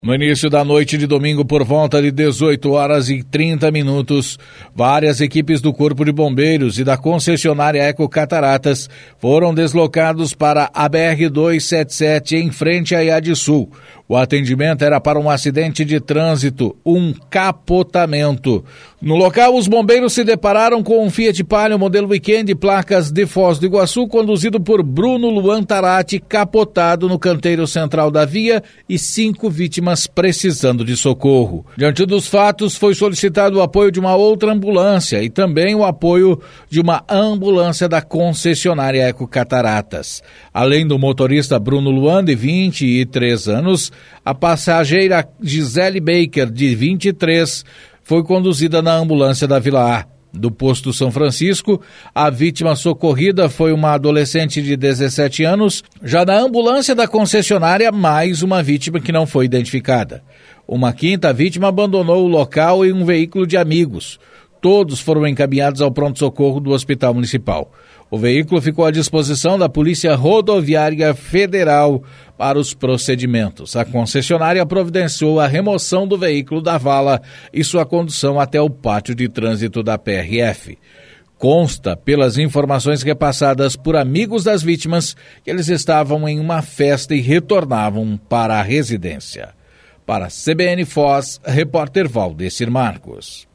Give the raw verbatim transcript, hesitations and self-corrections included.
No início da noite de domingo, por volta de dezoito horas e trinta minutos, várias equipes do Corpo de Bombeiros e da concessionária Eco Cataratas foram deslocados para a B R duzentos e setenta e sete em frente à I A D Sul. O atendimento era para um acidente de trânsito, um capotamento. No local, os bombeiros se depararam com um Fiat Palio modelo Weekend, placas de Foz do Iguaçu, conduzido por Bruno Luan Tarati, capotado no canteiro central da via e cinco vítimas precisando de socorro. Diante dos fatos, foi solicitado o apoio de uma outra ambulância e também o apoio de uma ambulância da concessionária Eco Cataratas. Além do motorista Bruno Luan, de vinte e três anos, a passageira Gisele Baker, de vinte e três, foi conduzida na ambulância da Vila A. Do posto São Francisco, a vítima socorrida foi uma adolescente de dezessete anos. Já na ambulância da concessionária, mais uma vítima que não foi identificada. Uma quinta vítima abandonou o local em um veículo de amigos. Todos foram encaminhados ao pronto-socorro do Hospital Municipal. O veículo ficou à disposição da Polícia Rodoviária Federal para os procedimentos. A concessionária providenciou a remoção do veículo da vala e sua condução até o pátio de trânsito da P R F. Consta, pelas informações repassadas por amigos das vítimas, que eles estavam em uma festa e retornavam para a residência. Para a C B N Foz, repórter Valdecir Marcos.